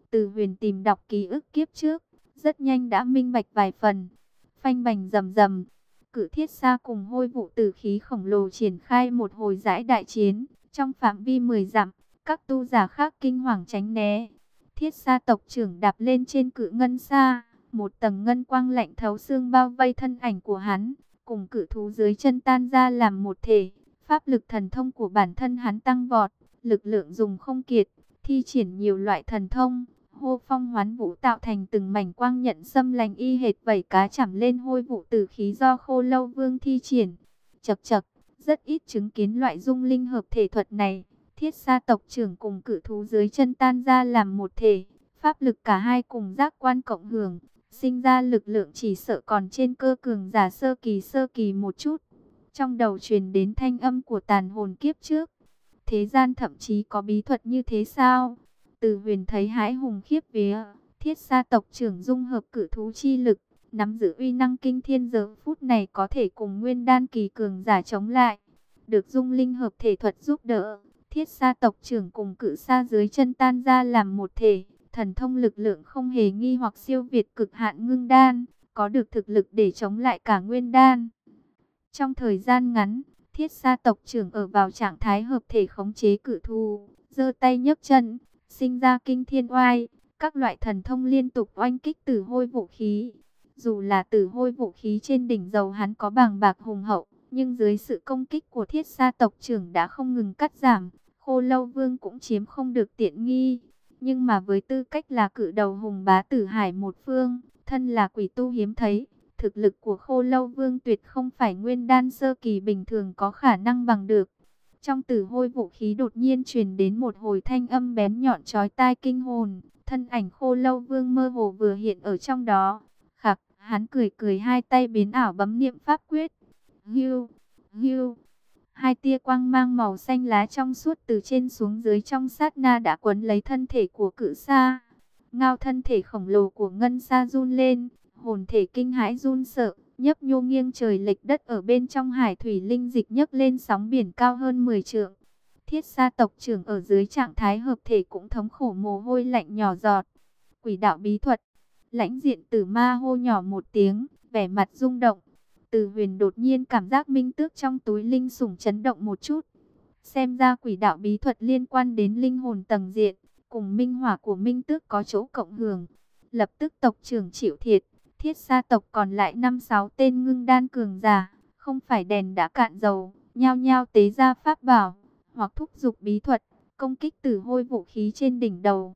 Từ Huyền tìm đọc ký ức kiếp trước, rất nhanh đã minh bạch vài phần. Phanh bành rầm rầm, Cự Thiết Sa cùng Hôi Vụ Tử khí khổng lồ triển khai một hồi dãi đại chiến, trong phạm vi mười dặm, các tu giả khác kinh hoàng tránh né. Thiết Sa tộc trưởng đạp lên trên cự ngân sa, một tầng ngân quang lạnh thấu xương bao vây thân ảnh của hắn, cùng cự thú dưới chân tan ra làm một thể. Pháp lực thần thông của bản thân hắn tăng vọt, lực lượng dùng không kiệt, thi triển nhiều loại thần thông, hô phong hoán vũ tạo thành từng mảnh quang nhận xâm lành y hệt vảy cá chạm lên Hôi Vụ Tử khí do Khô Lâu Vương thi triển. Chậc chậc, rất ít chứng kiến loại dung linh hợp thể thuật này. Thiết Sa tộc trưởng cùng cự thú dưới chân tan ra làm một thể, pháp lực cả hai cùng giác quan cộng hưởng, sinh ra lực lượng chỉ sợ còn trên cơ cường giả sơ kỳ sơ kỳ một chút. Trong đầu truyền đến thanh âm của tàn hồn kiếp trước. Thế gian thậm chí có bí thuật như thế sao? Từ Huyền thấy hãi hùng khiếp vía. Thiết Sa tộc trưởng dung hợp cự thú chi lực, nắm giữ uy năng kinh thiên, giờ phút này có thể cùng nguyên đan kỳ cường giả chống lại. Được dung linh hợp thể thuật giúp đỡ, Thiết Sa tộc trưởng cùng cự sa dưới chân tan ra làm một thể. Thần thông lực lượng không hề nghi hoặc siêu việt cực hạn ngưng đan, có được thực lực để chống lại cả nguyên đan. Trong thời gian ngắn, Thiết Sa tộc trưởng ở vào trạng thái hợp thể khống chế cự thú, giơ tay nhấc chân, sinh ra kinh thiên oai, các loại thần thông liên tục oanh kích Tử Hôi vũ khí. Dù là Tử Hôi vũ khí trên đỉnh đầu hắn có bàng bạc hùng hậu, nhưng dưới sự công kích của Thiết Sa tộc trưởng đã không ngừng cắt giảm, Khô Lâu Vương cũng chiếm không được tiện nghi. Nhưng mà với tư cách là cự đầu hùng bá Tử Hải một phương, thân là quỷ tu hiếm thấy, thực lực của Khô Lâu Vương tuyệt không phải nguyên đan sơ kỳ bình thường có khả năng bằng được. Trong Tử Hôi vũ khí đột nhiên truyền đến một hồi thanh âm bén nhọn chói tai kinh hồn, thân ảnh Khô Lâu Vương mơ hồ vừa hiện ở trong đó. Khặc, hắn cười cười, hai tay biến ảo bấm niệm pháp quyết. Hưu, hưu. Hai tia quang mang màu xanh lá trong suốt từ trên xuống dưới trong sát na đã quấn lấy thân thể của cự sa. Ngao thân thể khổng lồ của ngân sa run lên, hồn thể kinh hãi run sợ, nhấp nhô nghiêng trời lệch đất ở bên trong hải thủy linh dịch nhấc lên sóng biển cao hơn mười trượng. Thiết Sa tộc trưởng ở dưới trạng thái hợp thể cũng thống khổ mồ hôi lạnh nhỏ giọt. Quỷ đạo bí thuật. Lãnh Diện Tử Ma hô nhỏ một tiếng, vẻ mặt rung động. Từ Huyền đột nhiên cảm giác minh tước trong túi linh sủng chấn động một chút. Xem ra quỷ đạo bí thuật liên quan đến linh hồn tầng diện, cùng minh hỏa của minh tước có chỗ cộng hưởng. Lập tức tộc trưởng chịu thiệt, Thiết Sa tộc còn lại năm sáu tên ngưng đan cường giả, không phải đèn đã cạn dầu, nhao nhao tế ra pháp bảo, hoặc thúc giục bí thuật, công kích Tử Hôi vũ khí trên đỉnh đầu.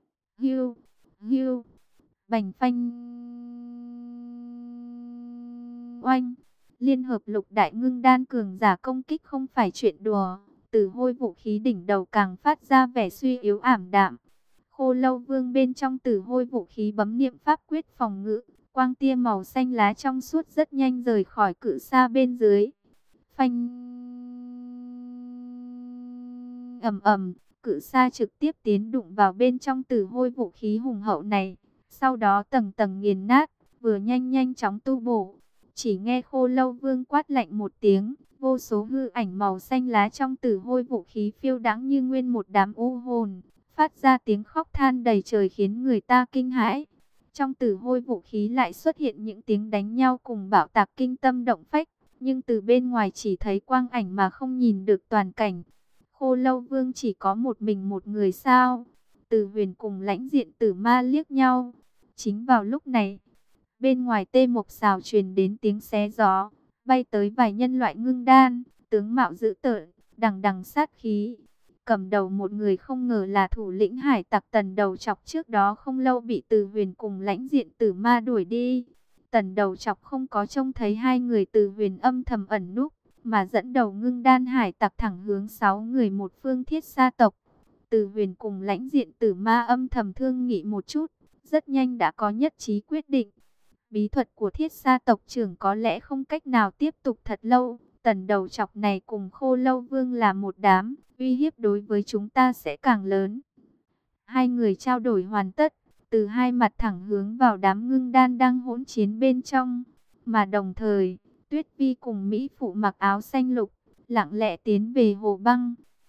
Hưu, hưu, bành phanh, oanh, liên hợp lục đại ngưng đan cường giả công kích không phải chuyện đùa. Tử Hôi vũ khí đỉnh đầu càng phát ra vẻ suy yếu ảm đạm. Khô Lâu Vương bên trong Tử Hôi vũ khí bấm niệm pháp quyết phòng ngự, quang tia màu xanh lá trong suốt rất nhanh rời khỏi cự sa bên dưới. Phanh, ầm ầm, cự sa trực tiếp tiến đụng vào bên trong Tử Hôi vũ khí hùng hậu này, sau đó tầng tầng nghiền nát, vừa nhanh nhanh chóng tu bổ. Chỉ nghe Khô Lâu Vương quát lạnh một tiếng, vô số hư ảnh màu xanh lá trong Tử Hôi vũ khí phiêu đãng như nguyên một đám u hồn, phát ra tiếng khóc than đầy trời khiến người ta kinh hãi. Trong Tử Hôi vũ khí lại xuất hiện những tiếng đánh nhau cùng bạo tạc kinh tâm động phách, nhưng từ bên ngoài chỉ thấy quang ảnh mà không nhìn được toàn cảnh. Khô Lâu Vương chỉ có một mình một người sao? Từ Huyền cùng Lãnh Diện Tử Ma liếc nhau. Chính vào lúc này, bên ngoài Tê Mộc Xào truyền đến tiếng xé gió, bay tới vài nhân loại ngưng đan, tướng mạo dữ tợn, đằng đằng sát khí. Cầm đầu một người không ngờ là thủ lĩnh hải tặc Tần Đầu Chọc, trước đó không lâu bị Từ Huyền cùng Lãnh Diện Tử Ma đuổi đi. Tần Đầu Chọc không có trông thấy hai người Từ Huyền âm thầm ẩn núp, mà dẫn đầu ngưng đan hải tặc thẳng hướng sáu người một phương Thiết Sa tộc. Từ Huyền cùng Lãnh Diện Tử Ma âm thầm thương nghị một chút, rất nhanh đã có nhất trí quyết định. Bí thuật của Thiết Sa tộc trưởng có lẽ không cách nào tiếp tục thật lâu. Tần Đầu Chọc này cùng Khô Lâu Vương là một đám, uy hiếp đối với chúng ta sẽ càng lớn. Hai người trao đổi hoàn tất, từ hai mặt thẳng hướng vào đám ngưng đan đang hỗn chiến bên trong. Mà đồng thời, Tuyết Vi cùng Mỹ Phụ mặc áo xanh lục, lặng lẽ tiến về hồ băng.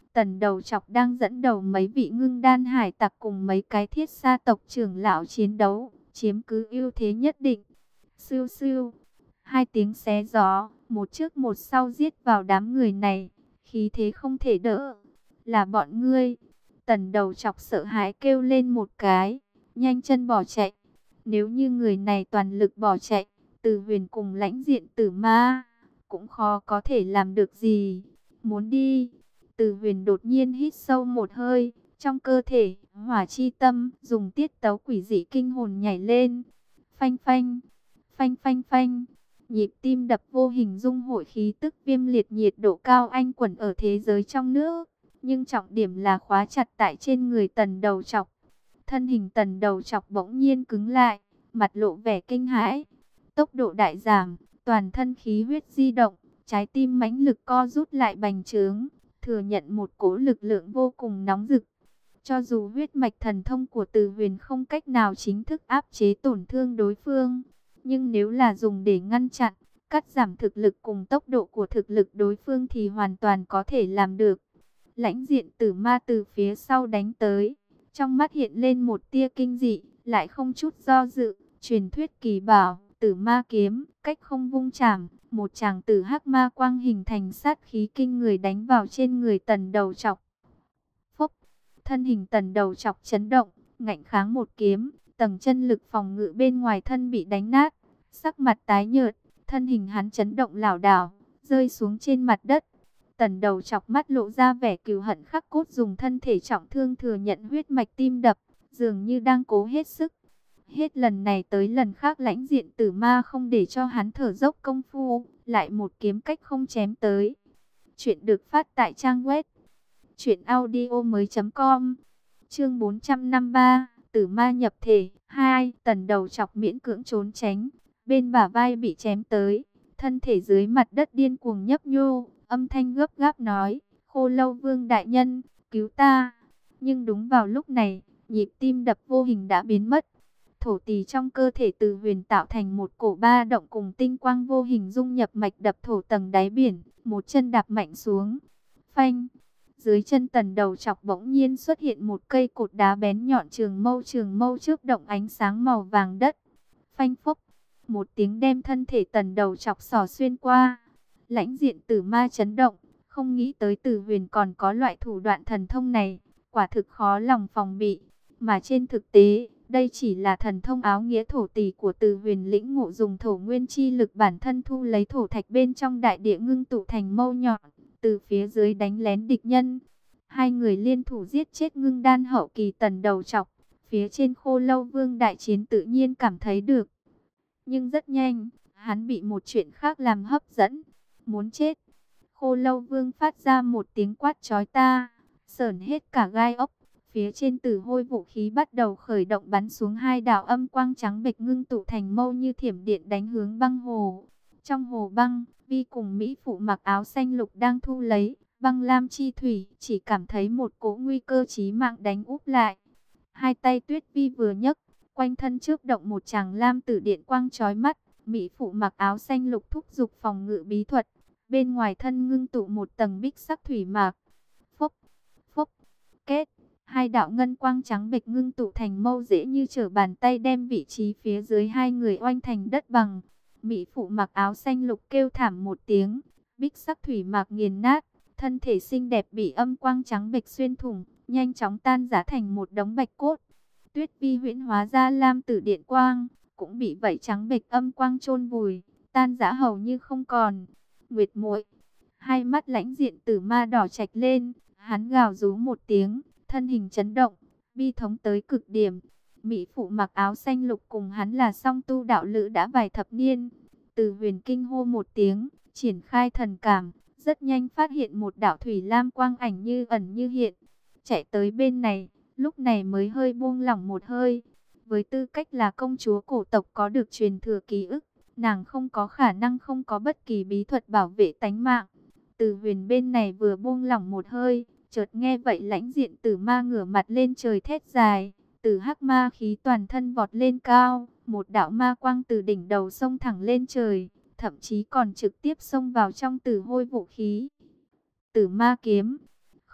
Tần Đầu Chọc đang dẫn đầu mấy vị ngưng đan hải tặc cùng mấy cái thiết sa tộc trưởng lão chiến đấu, chiếm cứ ưu thế nhất định. Sưu sưu, hai tiếng xé gió, một trước một sau giết vào đám người này, khí thế không thể đỡ. Là bọn ngươi. Tần Đầu Chọc sợ hãi kêu lên một cái, nhanh chân bỏ chạy. Nếu như người này toàn lực bỏ chạy, Từ Huyền cùng lãnh diện Tử Ma cũng khó có thể làm được gì. Muốn đi. Từ Huyền đột nhiên hít sâu một hơi, trong cơ thể hỏa chi tâm dùng tiết tấu quỷ dị kinh hồn nhảy lên. Phanh phanh, phanh phanh phanh, nhịp tim đập vô hình dung hội khí tức viêm liệt nhiệt độ cao anh quẩn ở thế giới trong nước, nhưng trọng điểm là khóa chặt tại trên người Tần Đầu Chọc. Thân hình Tần Đầu Chọc bỗng nhiên cứng lại, mặt lộ vẻ kinh hãi, tốc độ đại giảm, toàn thân khí huyết di động, trái tim mãnh lực co rút lại bành trướng, thừa nhận một cỗ lực lượng vô cùng nóng rực. Cho dù huyết mạch thần thông của Từ Huyền không cách nào chính thức áp chế tổn thương đối phương, nhưng nếu là dùng để ngăn chặn, cắt giảm thực lực cùng tốc độ của thực lực đối phương thì hoàn toàn có thể làm được. Lãnh diện Tử Ma từ phía sau đánh tới, trong mắt hiện lên một tia kinh dị, lại không chút do dự, truyền thuyết kỳ bảo, Tử Ma kiếm, cách không vung chảm, một tràng tử hắc ma quang hình thành sát khí kinh người đánh vào trên người Tần Đầu Chọc. Phốc, thân hình Tần Đầu Chọc chấn động, ngạnh kháng một kiếm, tầng chân lực phòng ngự bên ngoài thân bị đánh nát, sắc mặt tái nhợt, thân hình hắn chấn động lảo đảo, rơi xuống trên mặt đất. Tần Đầu Chọc mắt lộ ra vẻ cừu hận khắc cốt, dùng thân thể trọng thương thừa nhận huyết mạch tim đập, dường như đang cố hết sức. Hết lần này tới lần khác lãnh diện Tử Ma không để cho hắn thở dốc công phu, lại một kiếm cách không chém tới. Chuyện được phát tại trang web truyện audio mới chấm com. Chương bốn trăm năm mươi ba, Tử Ma nhập thể hai. Tần Đầu Chọc miễn cưỡng trốn tránh, bên bả vai bị chém tới, thân thể dưới mặt đất điên cuồng nhấp nhô, âm thanh gấp gáp nói: Khô Lâu Vương đại nhân, cứu ta. Nhưng đúng vào lúc này, nhịp tim đập vô hình đã biến mất. Thổ tỳ trong cơ thể Từ Huyền tạo thành một cổ ba động cùng tinh quang vô hình dung nhập mạch đập thổ tầng đáy biển, một chân đạp mạnh xuống. Phanh! Dưới chân Tần Đầu Chọc bỗng nhiên xuất hiện một cây cột đá bén nhọn, trường mâu trường mâu chớp động ánh sáng màu vàng đất. Phanh phốc! Một tiếng đem thân thể Tần Đầu Chọc xỏ xuyên qua. Lãnh diện Tử Ma chấn động, không nghĩ tới Từ Huyền còn có loại thủ đoạn thần thông này, quả thực khó lòng phòng bị. Mà trên thực tế, đây chỉ là thần thông áo nghĩa thổ tỳ của Từ Huyền lĩnh ngộ, dùng thổ nguyên chi lực bản thân thu lấy thổ thạch bên trong đại địa ngưng tụ thành mâu nhọn, từ phía dưới đánh lén địch nhân. Hai người liên thủ giết chết ngưng đan hậu kỳ Tần Đầu Chọc, phía trên Khô Lâu Vương đại chiến tự nhiên cảm thấy được. Nhưng rất nhanh, hắn bị một chuyện khác làm hấp dẫn. Muốn chết. Khô Lâu Vương phát ra một tiếng quát chói ta, sởn hết cả gai ốc. Phía trên tử hôi vũ khí bắt đầu khởi động, bắn xuống hai đạo âm quang trắng bệch ngưng tụ thành mâu như thiểm điện đánh hướng băng hồ. Trong hồ băng, Vi cùng Mỹ phụ mặc áo xanh lục đang thu lấy băng lam chi thủy, chỉ cảm thấy một cỗ nguy cơ chí mạng đánh úp lại. Hai tay Tuyết Vi vừa nhấc, quanh thân chớp động một tràng lam tử điện quang chói mắt. Mỹ phụ mặc áo xanh lục thúc giục phòng ngự bí thuật, bên ngoài thân ngưng tụ một tầng bích sắc thủy mạc. Phốc, phốc, kết. Hai đạo ngân quang trắng bệch ngưng tụ thành mâu dễ như trở bàn tay, đem vị trí phía dưới hai người oanh thành đất bằng. Mỹ phụ mặc áo xanh lục kêu thảm một tiếng, bích sắc thủy mạc nghiền nát, thân thể xinh đẹp bị âm quang trắng bệch xuyên thủng, nhanh chóng tan rã thành một đống bạch cốt. Tuyết Vi huyễn hóa ra lam tử điện quang, cũng bị vảy trắng bệch âm quang chôn vùi, tan rã hầu như không còn. Nguyệt muội, hai mắt lãnh diện Tử Ma đỏ trạch lên, hắn gào rú một tiếng, thân hình chấn động, bi thống tới cực điểm. Mỹ phụ mặc áo xanh lục cùng hắn là song tu đạo lữ đã vài thập niên. Từ Huyền kinh hô một tiếng, triển khai thần cảm, rất nhanh phát hiện một đạo thủy lam quang ảnh như ẩn như hiện, chạy tới bên này, lúc này mới hơi buông lỏng một hơi. Với tư cách là công chúa cổ tộc có được truyền thừa ký ức, nàng không có khả năng không có bất kỳ bí thuật bảo vệ tánh mạng. Từ Huyền bên này vừa buông lỏng một hơi, chợt nghe vậy lãnh diện Tử Ma ngửa mặt lên trời thét dài, từ hắc ma khí toàn thân vọt lên cao, một đạo ma quang từ đỉnh đầu xông thẳng lên trời, thậm chí còn trực tiếp xông vào trong tử hôi vũ khí. Tử Ma kiếm,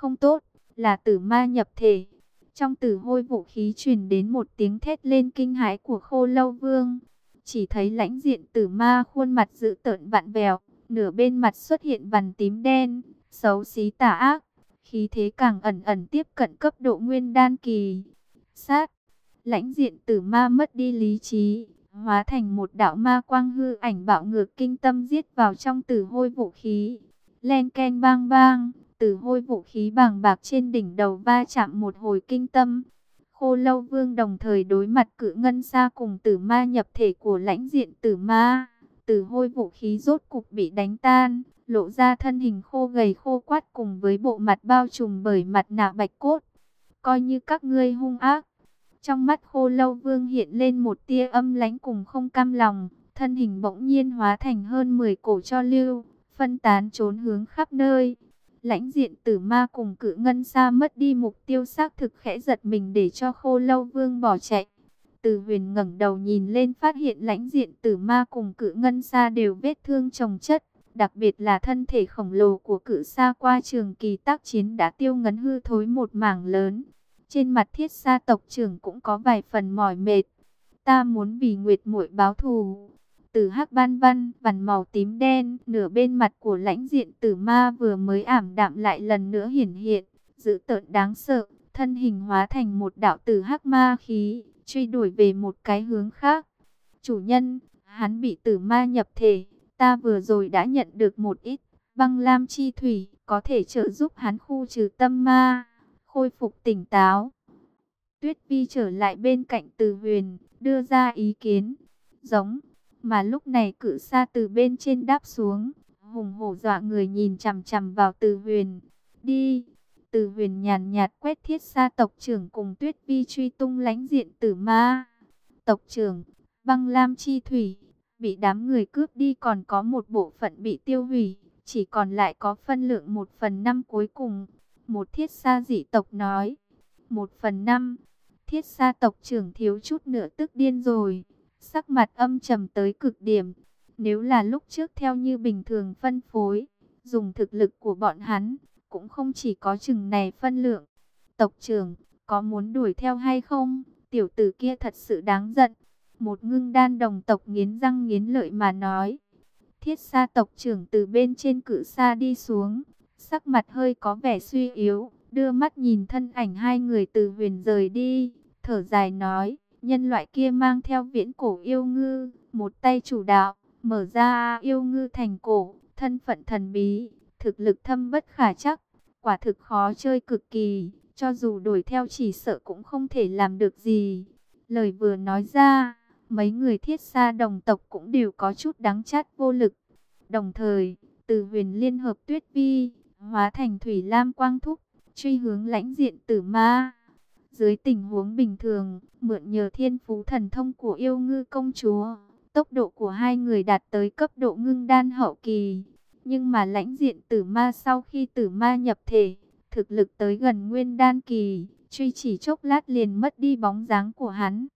không tốt, là tử ma nhập thể. Trong tử hôi vũ khí truyền đến một tiếng thét lên kinh hãi của Khô Lâu Vương. Chỉ thấy lãnh diện tử ma khuôn mặt dữ tợn vặn vẹo, nửa bên mặt xuất hiện vằn tím đen, xấu xí tà ác, khí thế càng ẩn ẩn tiếp cận cấp độ nguyên đan kỳ. Sát, lãnh diện tử ma mất đi lý trí, hóa thành một đạo ma quang hư ảnh bạo ngược kinh tâm giết vào trong tử hôi vũ khí. Len keng bang bang, tử hôi vũ khí bàng bạc trên đỉnh đầu va chạm một hồi kinh tâm. Khô Lâu Vương đồng thời đối mặt cự ngân sa cùng tử ma nhập thể của lãnh diện tử ma. Tử hôi vũ khí rốt cục bị đánh tan, lộ ra thân hình khô gầy khô quắt cùng với bộ mặt bao trùm bởi mặt nạ bạch cốt. Coi như các ngươi hung ác. Trong mắt Khô Lâu Vương hiện lên một tia âm lãnh cùng không cam lòng, thân hình bỗng nhiên hóa thành hơn mười cổ cho lưu, phân tán trốn hướng khắp nơi. Lãnh diện tử ma cùng cự ngân sa mất đi mục tiêu xác thực khẽ giật mình để cho Khô Lâu Vương bỏ chạy. Từ Huyền ngẩng đầu nhìn lên phát hiện lãnh diện tử ma cùng cự ngân sa đều vết thương chồng chất. Đặc biệt là thân thể khổng lồ của cự sa qua trường kỳ tác chiến đã tiêu ngấn hư thối một mảng lớn. Trên mặt thiết sa tộc trưởng cũng có vài phần mỏi mệt. Ta muốn vì Nguyệt muội báo thù. Từ hắc ban văn, vằn màu tím đen, nửa bên mặt của lãnh diện tử ma vừa mới ảm đạm lại lần nữa hiển hiện, dữ tợn đáng sợ, thân hình hóa thành một đạo tử hắc ma khí, truy đuổi về một cái hướng khác. Chủ nhân, hắn bị tử ma nhập thể, ta vừa rồi đã nhận được một ít băng lam chi thủy, có thể trợ giúp hắn khu trừ tâm ma, khôi phục tỉnh táo. Tuyết Vi trở lại bên cạnh Từ Huyền, đưa ra ý kiến, giống. Mà lúc này cự sa từ bên trên đáp xuống, hùng hổ dọa người nhìn chằm chằm vào Từ Huyền. Đi! Từ Huyền nhàn nhạt quét thiết sa tộc trưởng cùng Tuyết Vi truy tung lãnh diện tử ma. Tộc trưởng, băng lam chi thủy, bị đám người cướp đi còn có một bộ phận bị tiêu hủy, chỉ còn lại có phân lượng một phần năm cuối cùng. Một thiết sa dị tộc nói, một phần năm, thiết sa tộc trưởng thiếu chút nữa tức điên rồi. Sắc mặt âm trầm tới cực điểm. Nếu là lúc trước theo như bình thường phân phối, dùng thực lực của bọn hắn, cũng không chỉ có chừng này phân lượng. Tộc trưởng, có muốn đuổi theo hay không? Tiểu tử kia thật sự đáng giận. Một ngưng đan đồng tộc nghiến răng nghiến lợi mà nói. Thiết sa tộc trưởng từ bên trên cự sa đi xuống, sắc mặt hơi có vẻ suy yếu, đưa mắt nhìn thân ảnh hai người Từ Huyền rời đi, thở dài nói. Nhân loại kia mang theo viễn cổ yêu ngư, một tay chủ đạo, mở ra yêu ngư thành cổ, thân phận thần bí, thực lực thâm bất khả chắc, quả thực khó chơi cực kỳ, cho dù đuổi theo chỉ sợ cũng không thể làm được gì. Lời vừa nói ra, mấy người thiết sa đồng tộc cũng đều có chút đắng chát vô lực. Đồng thời, Từ Huyền liên hợp Tuyết Vi, hóa thành thủy lam quang thúc, truy hướng lãnh diện tử ma. Dưới tình huống bình thường, mượn nhờ thiên phú thần thông của yêu ngư công chúa, tốc độ của hai người đạt tới cấp độ ngưng đan hậu kỳ. Nhưng mà lãnh diện tử ma sau khi tử ma nhập thể, thực lực tới gần nguyên đan kỳ, truy chỉ chốc lát liền mất đi bóng dáng của hắn.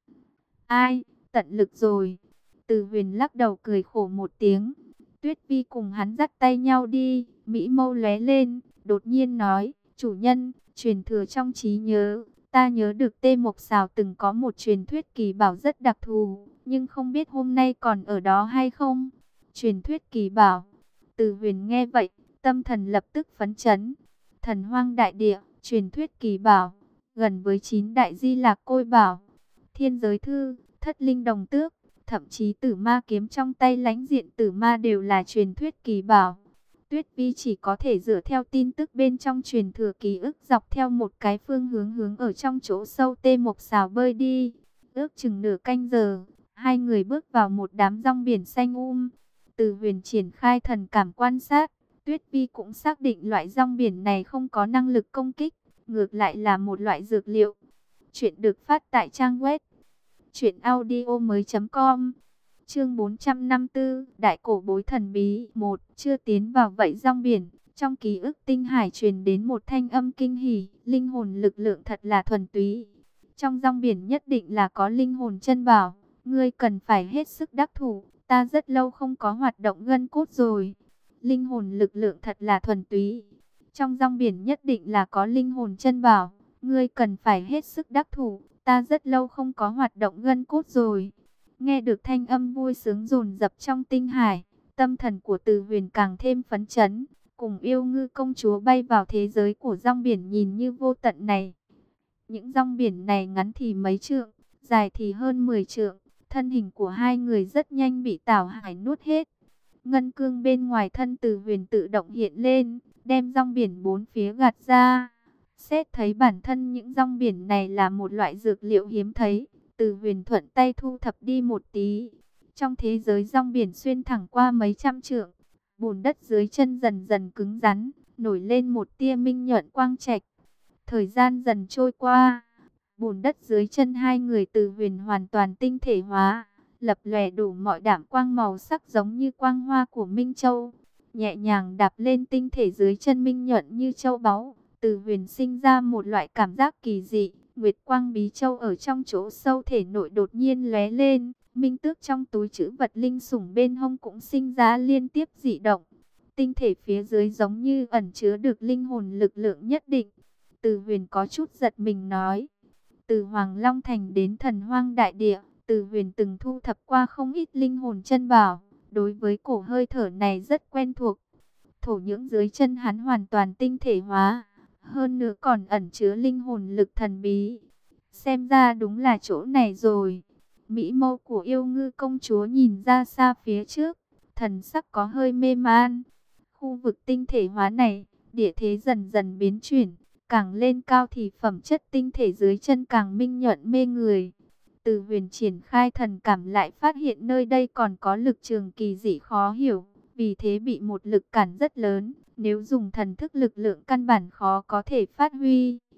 Ai, tận lực rồi. Từ Huyền lắc đầu cười khổ một tiếng. Tuyết Vi cùng hắn dắt tay nhau đi, mỹ mâu lóe lên, đột nhiên nói, chủ nhân, truyền thừa trong trí nhớ. Ta nhớ được Tê Mộc Xào từng có một truyền thuyết kỳ bảo rất đặc thù, nhưng không biết hôm nay còn ở đó hay không. Truyền thuyết kỳ bảo. Từ Huyền nghe vậy, tâm thần lập tức phấn chấn. Thần hoang đại địa, truyền thuyết kỳ bảo, gần với chín đại di lạc côi bảo, thiên giới thư, thất linh đồng tước, thậm chí tử ma kiếm trong tay lãnh diện tử ma đều là truyền thuyết kỳ bảo. Tuyết Vi chỉ có thể dựa theo tin tức bên trong truyền thừa ký ức dọc theo một cái phương hướng hướng ở trong chỗ sâu Tê Mộc Xào bơi đi. Ước chừng nửa canh giờ, hai người bước vào một đám rong biển xanh um. Từ Huyền triển khai thần cảm quan sát, Tuyết Vi cũng xác định loại rong biển này không có năng lực công kích, ngược lại là một loại dược liệu. Chuyện được phát tại trang web truyện audio mới chấm com. Chương bốn trăm năm mươi tư, Đại cổ bối thần bí một. Chưa tiến vào vậy rong biển, trong ký ức tinh hải truyền đến một thanh âm kinh hỉ, linh hồn lực lượng thật là thuần túy. Trong rong biển nhất định là có linh hồn chân bảo, ngươi cần phải hết sức đắc thủ, ta rất lâu không có hoạt động gân cốt rồi. Linh hồn lực lượng thật là thuần túy. Trong rong biển nhất định là có linh hồn chân bảo, ngươi cần phải hết sức đắc thủ, ta rất lâu không có hoạt động gân cốt rồi. Nghe được thanh âm vui sướng dồn dập trong tinh hải, tâm thần của Từ Huyền càng thêm phấn chấn, cùng Yêu Ngư công chúa bay vào thế giới của rong biển nhìn như vô tận này. Những rong biển này ngắn thì mấy trượng, dài thì hơn mười trượng, thân hình của hai người rất nhanh bị Tảo Hải nuốt hết. Ngân cương bên ngoài thân Từ Huyền tự động hiện lên, đem rong biển bốn phía gạt ra. Xét thấy bản thân những rong biển này là một loại dược liệu hiếm thấy, Từ Huyền thuận tay thu thập đi một tí. Trong thế giới rong biển xuyên thẳng qua mấy trăm trượng, bùn đất dưới chân dần dần cứng rắn, nổi lên một tia minh nhuận quang trạch. Thời gian dần trôi qua, bùn đất dưới chân hai người Từ Huyền hoàn toàn tinh thể hóa, lập lòe đủ mọi đảm quang màu sắc giống như quang hoa của Minh Châu. Nhẹ nhàng đạp lên tinh thể dưới chân minh nhuận như châu báu, Từ Huyền sinh ra một loại cảm giác kỳ dị. Nguyệt quang bí châu ở trong chỗ sâu thể nội đột nhiên lóe lên, minh tước trong túi trữ vật linh sủng bên hông cũng sinh ra liên tiếp dị động. Tinh thể phía dưới giống như ẩn chứa được linh hồn lực lượng nhất định. Từ Huyền có chút giật mình nói, từ Hoàng Long Thành đến Thần Hoang Đại Địa, Từ Huyền từng thu thập qua không ít linh hồn chân bảo, đối với cổ hơi thở này rất quen thuộc. Thổ nhưỡng dưới chân hắn hoàn toàn tinh thể hóa, hơn nữa còn ẩn chứa linh hồn lực thần bí. Xem ra đúng là chỗ này rồi. Mỹ mâu của Yêu Ngư công chúa nhìn ra xa phía trước, thần sắc có hơi mê man. Khu vực tinh thể hóa này, địa thế dần dần biến chuyển, càng lên cao thì phẩm chất tinh thể dưới chân càng minh nhuận mê người. Từ Huyền triển khai thần cảm lại phát hiện nơi đây còn có lực trường kỳ dị khó hiểu, vì thế bị một lực cản rất lớn, nếu dùng thần thức lực lượng căn bản khó có thể phát huy.